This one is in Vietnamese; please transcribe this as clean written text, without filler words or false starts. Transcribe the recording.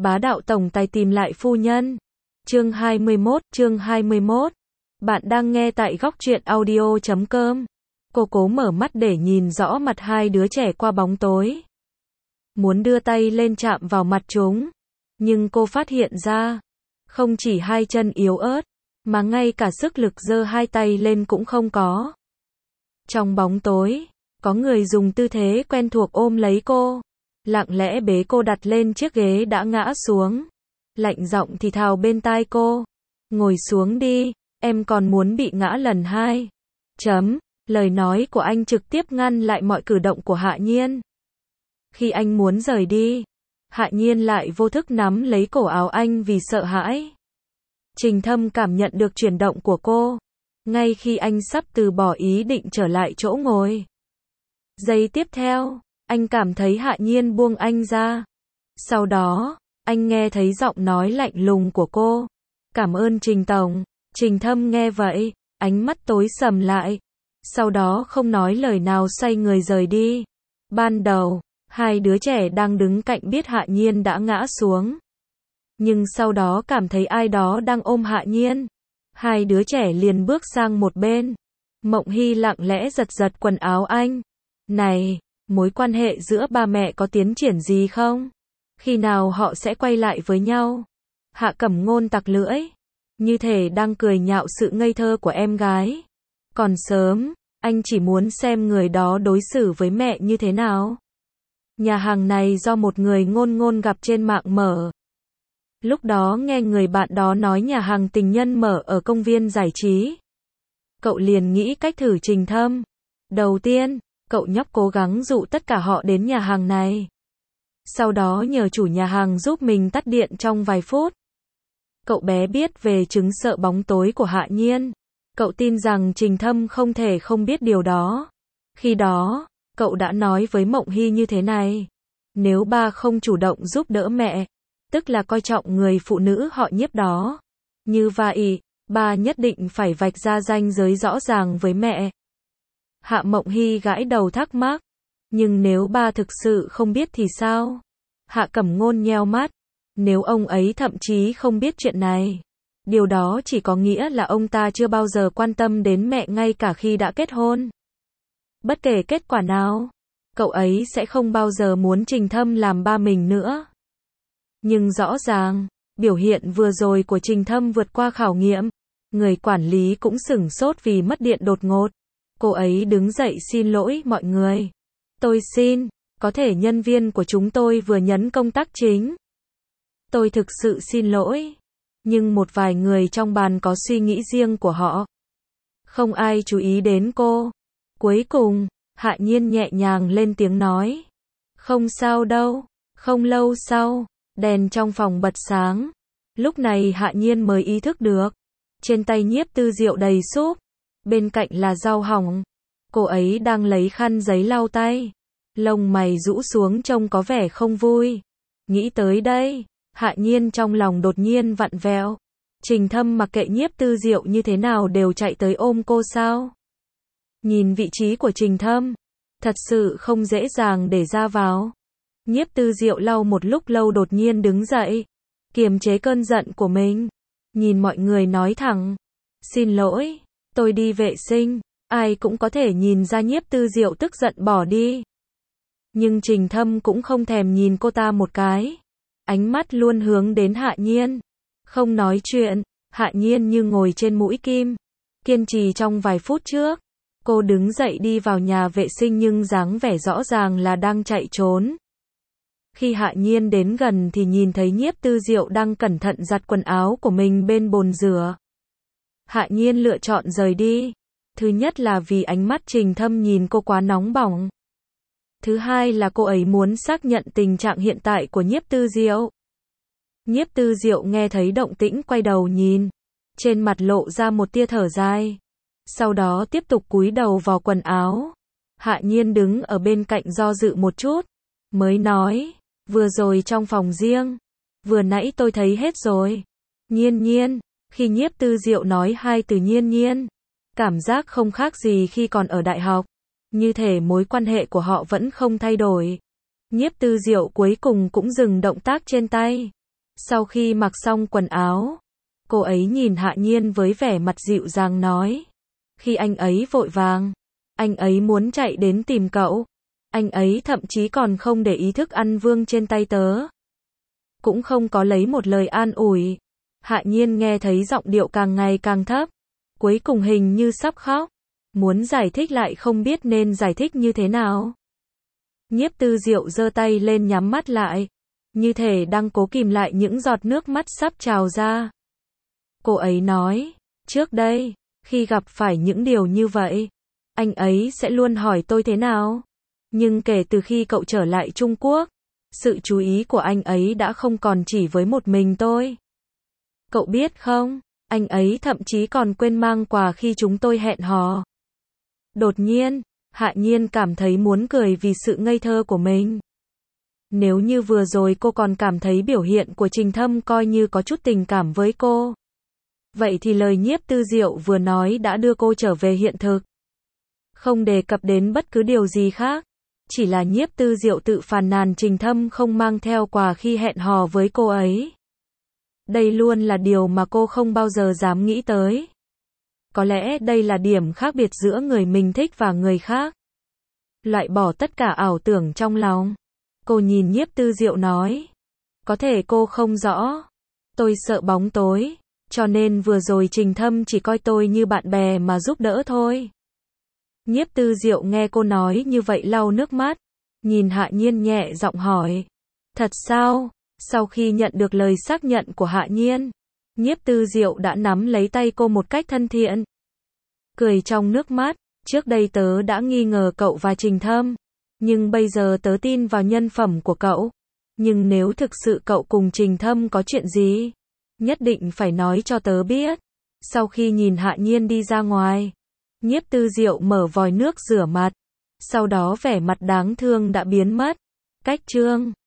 Bá đạo tổng tài tìm lại phu nhân. Chương 21. Bạn đang nghe tại góc truyện audio.com. Cô cố mở mắt để nhìn rõ mặt hai đứa trẻ qua bóng tối. Muốn đưa tay lên chạm vào mặt chúng. Nhưng cô phát hiện ra, không chỉ hai chân yếu ớt, mà ngay cả sức lực giơ hai tay lên cũng không có. Trong bóng tối, có người dùng tư thế quen thuộc ôm lấy cô, lặng lẽ bế cô đặt lên chiếc ghế đã ngã xuống. Lạnh giọng thì thào bên tai cô, ngồi xuống đi, em còn muốn bị ngã lần hai. Lời nói của anh trực tiếp ngăn lại mọi cử động của Hạ Nhiên. Khi anh muốn rời đi, Hạ Nhiên lại vô thức nắm lấy cổ áo anh vì sợ hãi. Trình Thâm cảm nhận được chuyển động của cô, ngay khi anh sắp từ bỏ ý định trở lại chỗ ngồi. Giây tiếp theo, anh cảm thấy Hạ Nhiên buông anh ra. Sau đó, anh nghe thấy giọng nói lạnh lùng của cô. Cảm ơn Trình Tổng. Trình Thâm nghe vậy, ánh mắt tối sầm lại. Sau đó không nói lời nào xoay người rời đi. Ban đầu, hai đứa trẻ đang đứng cạnh biết Hạ Nhiên đã ngã xuống. Nhưng sau đó cảm thấy ai đó đang ôm Hạ Nhiên. Hai đứa trẻ liền bước sang một bên. Mộng Hy lặng lẽ giật giật quần áo anh. Này, mối quan hệ giữa ba mẹ có tiến triển gì không? Khi nào họ sẽ quay lại với nhau? Hạ Cẩm Ngôn tặc lưỡi, như thể đang cười nhạo sự ngây thơ của em gái. Còn sớm, anh chỉ muốn xem người đó đối xử với mẹ như thế nào. Nhà hàng này do một người ngôn gặp trên mạng mở. Lúc đó nghe người bạn đó nói nhà hàng tình nhân mở ở công viên giải trí. Cậu liền nghĩ cách thử Trình Thâm. Đầu tiên, cậu nhóc cố gắng dụ tất cả họ đến nhà hàng này. Sau đó nhờ chủ nhà hàng giúp mình tắt điện trong vài phút. Cậu bé biết về chứng sợ bóng tối của Hạ Nhiên. Cậu tin rằng Trình Thâm không thể không biết điều đó. Khi đó, cậu đã nói với Mộng Hy như thế này. Nếu ba không chủ động giúp đỡ mẹ, tức là coi trọng người phụ nữ họ Nhiếp đó. Như vậy, ba nhất định phải vạch ra ranh giới rõ ràng với mẹ. Hạ Mộng Hy gãi đầu thắc mắc. Nhưng nếu ba thực sự không biết thì sao? Hạ Cẩm Ngôn nheo mắt. Nếu ông ấy thậm chí không biết chuyện này, điều đó chỉ có nghĩa là ông ta chưa bao giờ quan tâm đến mẹ ngay cả khi đã kết hôn. Bất kể kết quả nào, cậu ấy sẽ không bao giờ muốn Trình Thâm làm ba mình nữa. Nhưng rõ ràng, biểu hiện vừa rồi của Trình Thâm vượt qua khảo nghiệm. Người quản lý cũng sửng sốt vì mất điện đột ngột. Cô ấy đứng dậy xin lỗi mọi người. Tôi xin, có thể nhân viên của chúng tôi vừa nhấn công tắc chính. Tôi thực sự xin lỗi. Nhưng một vài người trong bàn có suy nghĩ riêng của họ. Không ai chú ý đến cô. Cuối cùng, Hạ Nhiên nhẹ nhàng lên tiếng nói. Không sao đâu. Không lâu sau, đèn trong phòng bật sáng. Lúc này Hạ Nhiên mới ý thức được. Trên tay Nhiếp Tư Diệu đầy súp. Bên cạnh là rau hỏng. Cô ấy đang lấy khăn giấy lau tay. Lông mày rũ xuống trông có vẻ không vui. Nghĩ tới đây, Hạ Nhiên trong lòng đột nhiên vặn vẹo. Trình Thâm mặc kệ Nhiếp Tư Diệu như thế nào đều chạy tới ôm cô sao? Nhìn vị trí của Trình Thâm, thật sự không dễ dàng để ra vào. Nhiếp Tư Diệu lau một lúc lâu đột nhiên đứng dậy, kiềm chế cơn giận của mình. Nhìn mọi người nói thẳng. Xin lỗi, tôi đi vệ sinh. Ai cũng có thể nhìn ra Nhiếp Tư Diệu tức giận bỏ đi. Nhưng Trình Thâm cũng không thèm nhìn cô ta một cái. Ánh mắt luôn hướng đến Hạ Nhiên. Không nói chuyện, Hạ Nhiên như ngồi trên mũi kim. Kiên trì trong vài phút trước. Cô đứng dậy đi vào nhà vệ sinh nhưng dáng vẻ rõ ràng là đang chạy trốn. Khi Hạ Nhiên đến gần thì nhìn thấy Nhiếp Tư Diệu đang cẩn thận giặt quần áo của mình bên bồn rửa. Hạ Nhiên lựa chọn rời đi. Thứ nhất là vì ánh mắt Trình Thâm nhìn cô quá nóng bỏng. Thứ hai là cô ấy muốn xác nhận tình trạng hiện tại của Nhiếp Tư Diệu. Nhiếp Tư Diệu nghe thấy động tĩnh quay đầu nhìn. Trên mặt lộ ra một tia thở dài. Sau đó tiếp tục cúi đầu vào quần áo. Hạ Nhiên đứng ở bên cạnh do dự một chút. Mới nói, vừa rồi trong phòng riêng. Vừa nãy tôi thấy hết rồi. Nhiên nhiên, khi Nhiếp Tư Diệu nói hai từ nhiên nhiên. Cảm giác không khác gì khi còn ở đại học. Như thể mối quan hệ của họ vẫn không thay đổi. Nhiếp Tư Diệu cuối cùng cũng dừng động tác trên tay. Sau khi mặc xong quần áo, cô ấy nhìn Hạ Nhiên với vẻ mặt dịu dàng nói. Khi anh ấy vội vàng, anh ấy muốn chạy đến tìm cậu. Anh ấy thậm chí còn không để ý thức ăn vương trên tay tớ. Cũng không có lấy một lời an ủi. Hạ Nhiên nghe thấy giọng điệu càng ngày càng thấp. Cuối cùng hình như sắp khóc. Muốn giải thích lại không biết nên giải thích như thế nào. Nhiếp Tư Diệu giơ tay lên nhắm mắt lại. Như thể đang cố kìm lại những giọt nước mắt sắp trào ra. Cô ấy nói, trước đây, khi gặp phải những điều như vậy, anh ấy sẽ luôn hỏi tôi thế nào. Nhưng kể từ khi cậu trở lại Trung Quốc, sự chú ý của anh ấy đã không còn chỉ với một mình tôi. Cậu biết không, anh ấy thậm chí còn quên mang quà khi chúng tôi hẹn hò. Đột nhiên, Hạ Nhiên cảm thấy muốn cười vì sự ngây thơ của mình. Nếu như vừa rồi cô còn cảm thấy biểu hiện của Trình Thâm coi như có chút tình cảm với cô, vậy thì lời Nhiếp Tư Diệu vừa nói đã đưa cô trở về hiện thực. Không đề cập đến bất cứ điều gì khác, chỉ là Nhiếp Tư Diệu tự phàn nàn Trình Thâm không mang theo quà khi hẹn hò với cô ấy. Đây luôn là điều mà cô không bao giờ dám nghĩ tới. Có lẽ đây là điểm khác biệt giữa người mình thích và người khác. Loại bỏ tất cả ảo tưởng trong lòng. Cô nhìn Nhiếp Tư Diệu nói. Có thể cô không rõ. Tôi sợ bóng tối, cho nên vừa rồi Trình Thâm chỉ coi tôi như bạn bè mà giúp đỡ thôi. Nhiếp Tư Diệu nghe cô nói như vậy lau nước mắt. Nhìn Hạ Nhiên nhẹ giọng hỏi. Thật sao? Sau khi nhận được lời xác nhận của Hạ Nhiên, Nhiếp Tư Diệu đã nắm lấy tay cô một cách thân thiện. Cười trong nước mắt, trước đây tớ đã nghi ngờ cậu và Trình Thâm, nhưng bây giờ tớ tin vào nhân phẩm của cậu. Nhưng nếu thực sự cậu cùng Trình Thâm có chuyện gì, nhất định phải nói cho tớ biết. Sau khi nhìn Hạ Nhiên đi ra ngoài, Nhiếp Tư Diệu mở vòi nước rửa mặt, sau đó vẻ mặt đáng thương đã biến mất. Cách chương